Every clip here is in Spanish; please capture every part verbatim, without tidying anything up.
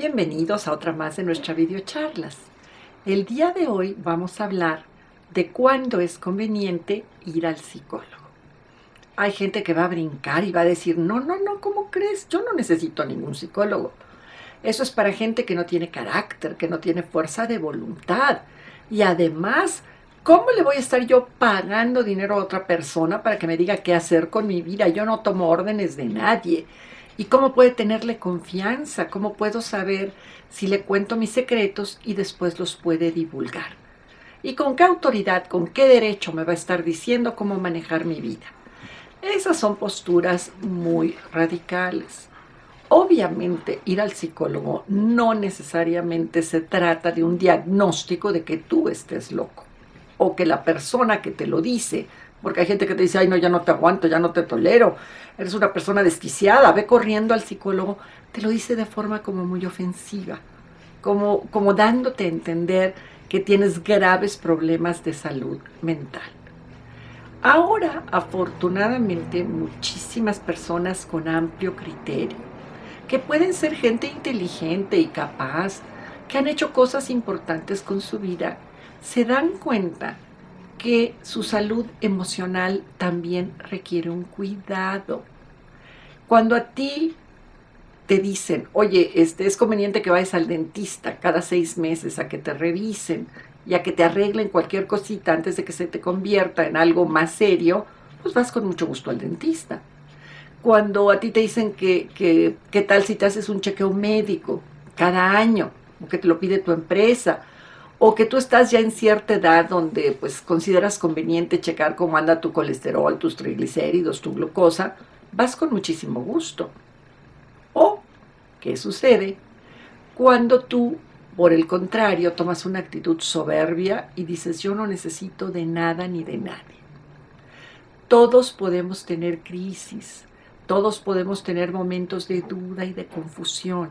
Bienvenidos a otra más de nuestras videocharlas. El día de hoy vamos a hablar de cuándo es conveniente ir al psicólogo. Hay gente que va a brincar y va a decir, no, no, no, ¿cómo crees? Yo no necesito a ningún psicólogo. Eso es para gente que no tiene carácter, que no tiene fuerza de voluntad. Y además, ¿cómo le voy a estar yo pagando dinero a otra persona para que me diga qué hacer con mi vida? Yo no tomo órdenes de nadie. ¿Y cómo puede tenerle confianza? ¿Cómo puedo saber si le cuento mis secretos y después los puede divulgar? ¿Y con qué autoridad, con qué derecho me va a estar diciendo cómo manejar mi vida? Esas son posturas muy radicales. Obviamente, ir al psicólogo no necesariamente se trata de un diagnóstico de que tú estés loco o que la persona que te lo dice, porque hay gente que te dice, ay no, ya no te aguanto, ya no te tolero, eres una persona desquiciada, ve corriendo al psicólogo, te lo dice de forma como muy ofensiva, como, como dándote a entender que tienes graves problemas de salud mental. Ahora, afortunadamente, muchísimas personas con amplio criterio, que pueden ser gente inteligente y capaz, que han hecho cosas importantes con su vida, se dan cuenta que su salud emocional también requiere un cuidado. Cuando a ti te dicen, oye, este, es conveniente que vayas al dentista cada seis meses a que te revisen y a que te arreglen cualquier cosita antes de que se te convierta en algo más serio, pues vas con mucho gusto al dentista. Cuando a ti te dicen que, que, qué tal si te haces un chequeo médico cada año, o que te lo pide tu empresa, o que tú estás ya en cierta edad donde pues consideras conveniente checar cómo anda tu colesterol, tus triglicéridos, tu glucosa, vas con muchísimo gusto. O, ¿qué sucede? Cuando tú, por el contrario, tomas una actitud soberbia y dices, yo no necesito de nada ni de nadie. Todos podemos tener crisis, todos podemos tener momentos de duda y de confusión.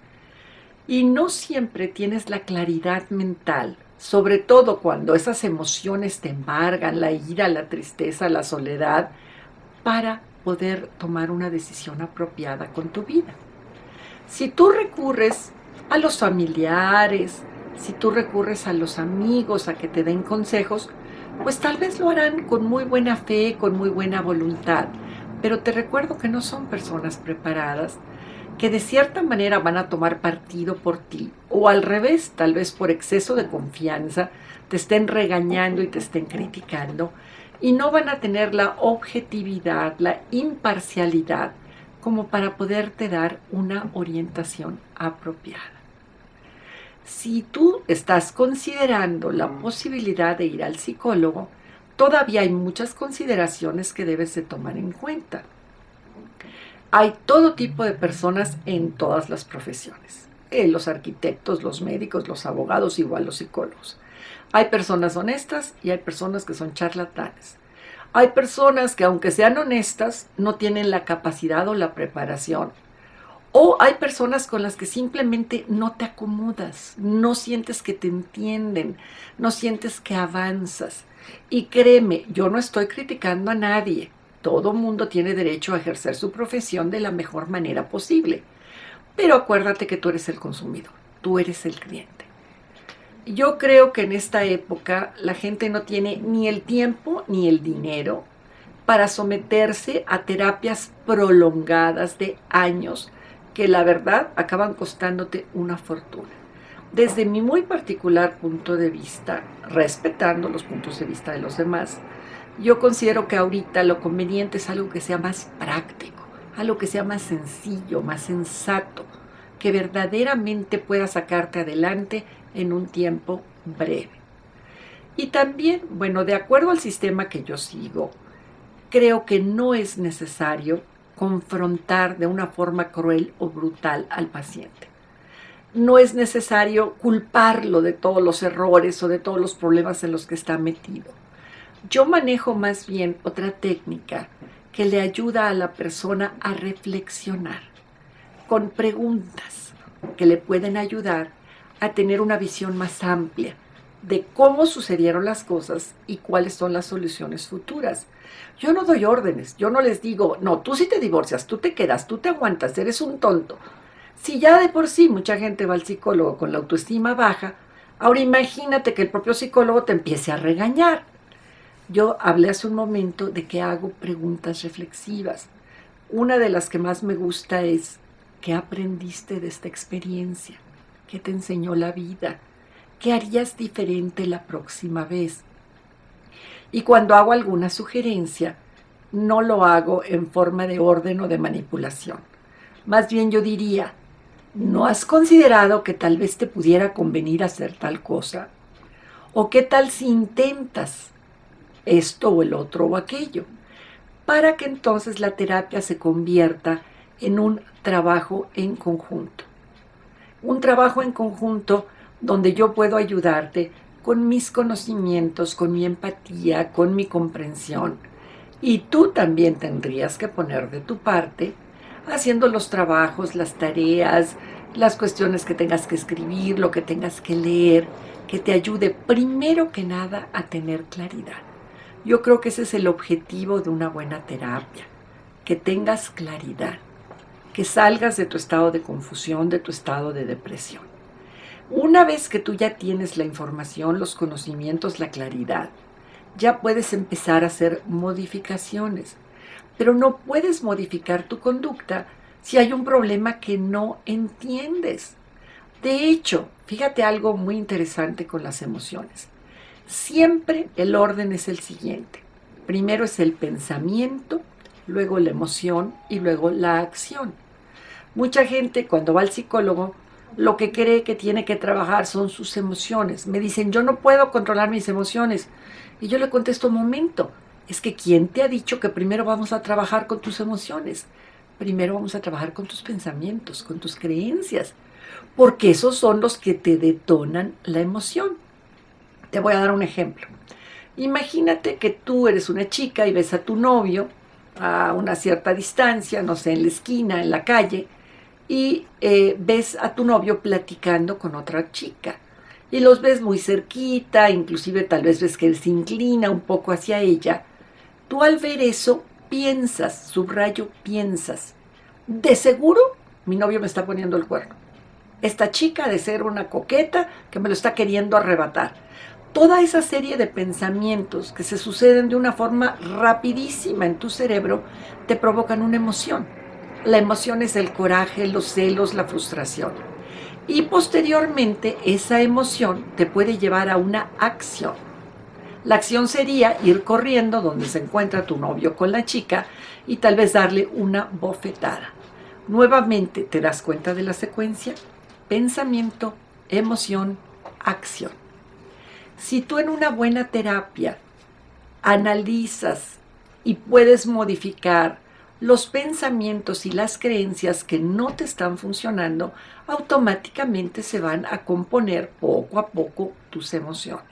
Y no siempre tienes la claridad mental, sobre todo cuando esas emociones te embargan, la ira, la tristeza, la soledad, para poder tomar una decisión apropiada con tu vida. Si tú recurres a los familiares, si tú recurres a los amigos a que te den consejos, pues tal vez lo harán con muy buena fe, con muy buena voluntad, pero te recuerdo que no son personas preparadas, que de cierta manera van a tomar partido por ti, o al revés, tal vez por exceso de confianza, te estén regañando y te estén criticando, y no van a tener la objetividad, la imparcialidad, como para poderte dar una orientación apropiada. Si tú estás considerando la posibilidad de ir al psicólogo, todavía hay muchas consideraciones que debes de tomar en cuenta. Hay todo tipo de personas en todas las profesiones. Eh, los arquitectos, los médicos, los abogados, igual los psicólogos. Hay personas honestas y hay personas que son charlatanes. Hay personas que, aunque sean honestas, no tienen la capacidad o la preparación. O hay personas con las que simplemente no te acomodas, no sientes que te entienden, no sientes que avanzas. Y créeme, yo no estoy criticando a nadie. Todo mundo tiene derecho a ejercer su profesión de la mejor manera posible. Pero acuérdate que tú eres el consumidor, tú eres el cliente. Yo creo que en esta época la gente no tiene ni el tiempo ni el dinero para someterse a terapias prolongadas de años que la verdad acaban costándote una fortuna. Desde mi muy particular punto de vista, respetando los puntos de vista de los demás, yo considero que ahorita lo conveniente es algo que sea más práctico, algo que sea más sencillo, más sensato, que verdaderamente pueda sacarte adelante en un tiempo breve. Y también, bueno, de acuerdo al sistema que yo sigo, creo que no es necesario confrontar de una forma cruel o brutal al paciente. No es necesario culparlo de todos los errores o de todos los problemas en los que está metido. Yo manejo más bien otra técnica que le ayuda a la persona a reflexionar con preguntas que le pueden ayudar a tener una visión más amplia de cómo sucedieron las cosas y cuáles son las soluciones futuras. Yo no doy órdenes, yo no les digo, no, tú sí te divorcias, tú te quedas, tú te aguantas, eres un tonto. Si ya de por sí mucha gente va al psicólogo con la autoestima baja, ahora imagínate que el propio psicólogo te empiece a regañar. Yo hablé hace un momento de que hago preguntas reflexivas. Una de las que más me gusta es, ¿qué aprendiste de esta experiencia? ¿Qué te enseñó la vida? ¿Qué harías diferente la próxima vez? Y cuando hago alguna sugerencia, no lo hago en forma de orden o de manipulación. Más bien yo diría, ¿no has considerado que tal vez te pudiera convenir hacer tal cosa? ¿O qué tal si intentas esto o el otro o aquello? Para que entonces la terapia se convierta en un trabajo en conjunto. Un trabajo en conjunto donde yo puedo ayudarte con mis conocimientos, con mi empatía, con mi comprensión. Y tú también tendrías que poner de tu parte haciendo los trabajos, las tareas, las cuestiones que tengas que escribir, lo que tengas que leer, que te ayude primero que nada a tener claridad. Yo creo que ese es el objetivo de una buena terapia, que tengas claridad, que salgas de tu estado de confusión, de tu estado de depresión. Una vez que tú ya tienes la información, los conocimientos, la claridad, ya puedes empezar a hacer modificaciones, pero no puedes modificar tu conducta si hay un problema que no entiendes. De hecho, fíjate algo muy interesante con las emociones. Siempre el orden es el siguiente. Primero es el pensamiento, luego la emoción y luego la acción. Mucha gente cuando va al psicólogo lo que cree que tiene que trabajar son sus emociones. Me dicen, yo no puedo controlar mis emociones. Y yo le contesto, momento, es que ¿quién te ha dicho que primero vamos a trabajar con tus emociones? Primero vamos a trabajar con tus pensamientos, con tus creencias, porque esos son los que te detonan la emoción. Te voy a dar un ejemplo. Imagínate que tú eres una chica y ves a tu novio a una cierta distancia, no sé, en la esquina, en la calle, y eh, ves a tu novio platicando con otra chica. Y los ves muy cerquita, inclusive tal vez ves que él se inclina un poco hacia ella. Tú al ver eso piensas, subrayo, piensas, de seguro mi novio me está poniendo el cuerno. Esta chica ha de ser una coqueta que me lo está queriendo arrebatar. Toda esa serie de pensamientos que se suceden de una forma rapidísima en tu cerebro te provocan una emoción. La emoción es el coraje, los celos, la frustración. Y posteriormente esa emoción te puede llevar a una acción. La acción sería ir corriendo donde se encuentra tu novio con la chica y tal vez darle una bofetada. Nuevamente te das cuenta de la secuencia: pensamiento, emoción, acción. Si tú en una buena terapia analizas y puedes modificar los pensamientos y las creencias que no te están funcionando, automáticamente se van a componer poco a poco tus emociones.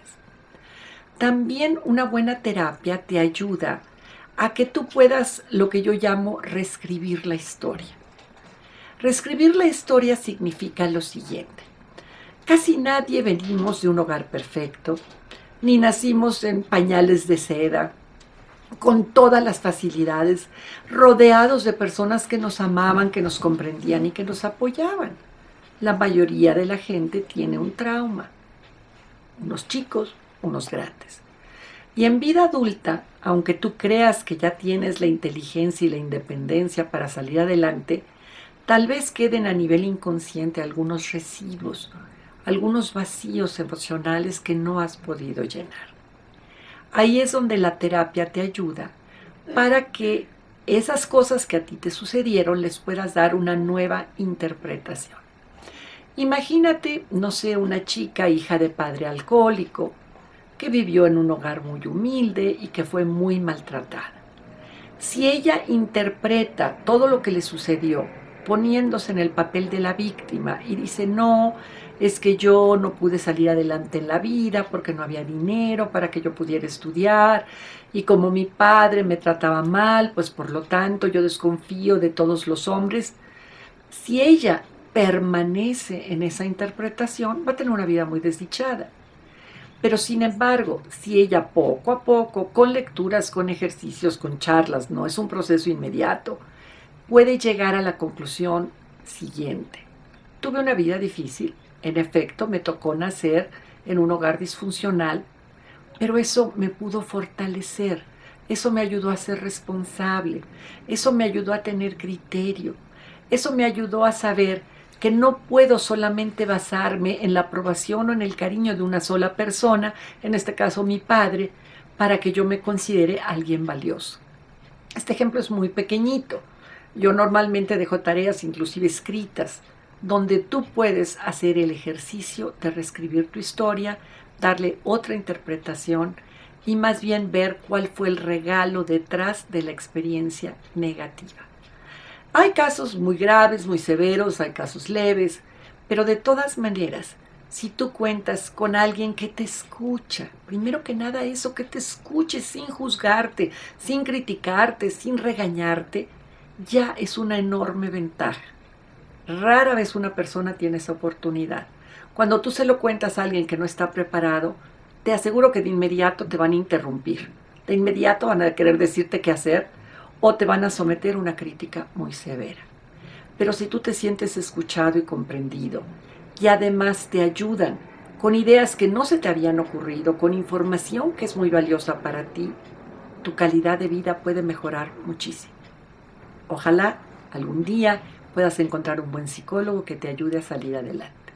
También una buena terapia te ayuda a que tú puedas, lo que yo llamo, reescribir la historia. Reescribir la historia significa lo siguiente: casi nadie venimos de un hogar perfecto, ni nacimos en pañales de seda, con todas las facilidades, rodeados de personas que nos amaban, que nos comprendían y que nos apoyaban. La mayoría de la gente tiene un trauma, unos chicos, unos grandes. Y en vida adulta, aunque tú creas que ya tienes la inteligencia y la independencia para salir adelante, tal vez queden a nivel inconsciente algunos residuos, algunos vacíos emocionales que no has podido llenar. Ahí es donde la terapia te ayuda para que esas cosas que a ti te sucedieron les puedas dar una nueva interpretación. Imagínate, no sé, una chica hija de padre alcohólico que vivió en un hogar muy humilde y que fue muy maltratada. Si ella interpreta todo lo que le sucedió poniéndose en el papel de la víctima y dice, no, es que yo no pude salir adelante en la vida porque no había dinero para que yo pudiera estudiar, y como mi padre me trataba mal, pues por lo tanto yo desconfío de todos los hombres. Si ella permanece en esa interpretación, va a tener una vida muy desdichada. Pero sin embargo, si ella poco a poco, con lecturas, con ejercicios, con charlas, no es un proceso inmediato, puede llegar a la conclusión siguiente: Tuve una vida difícil, en efecto, me tocó nacer en un hogar disfuncional, pero eso me pudo fortalecer, eso me ayudó a ser responsable, eso me ayudó a tener criterio, eso me ayudó a saber que no puedo solamente basarme en la aprobación o en el cariño de una sola persona, en este caso mi padre, para que yo me considere alguien valioso. Este ejemplo es muy pequeñito. Yo normalmente dejo tareas, inclusive escritas, donde tú puedes hacer el ejercicio de reescribir tu historia, darle otra interpretación y más bien ver cuál fue el regalo detrás de la experiencia negativa. Hay casos muy graves, muy severos, hay casos leves, pero de todas maneras, si tú cuentas con alguien que te escucha, primero que nada eso, que te escuche sin juzgarte, sin criticarte, sin regañarte, ya es una enorme ventaja. Rara vez una persona tiene esa oportunidad. Cuando tú se lo cuentas a alguien que no está preparado, te aseguro que de inmediato te van a interrumpir. De inmediato van a querer decirte qué hacer o te van a someter a una crítica muy severa. Pero si tú te sientes escuchado y comprendido y además te ayudan con ideas que no se te habían ocurrido, con información que es muy valiosa para ti, tu calidad de vida puede mejorar muchísimo. Ojalá algún día puedas encontrar un buen psicólogo que te ayude a salir adelante.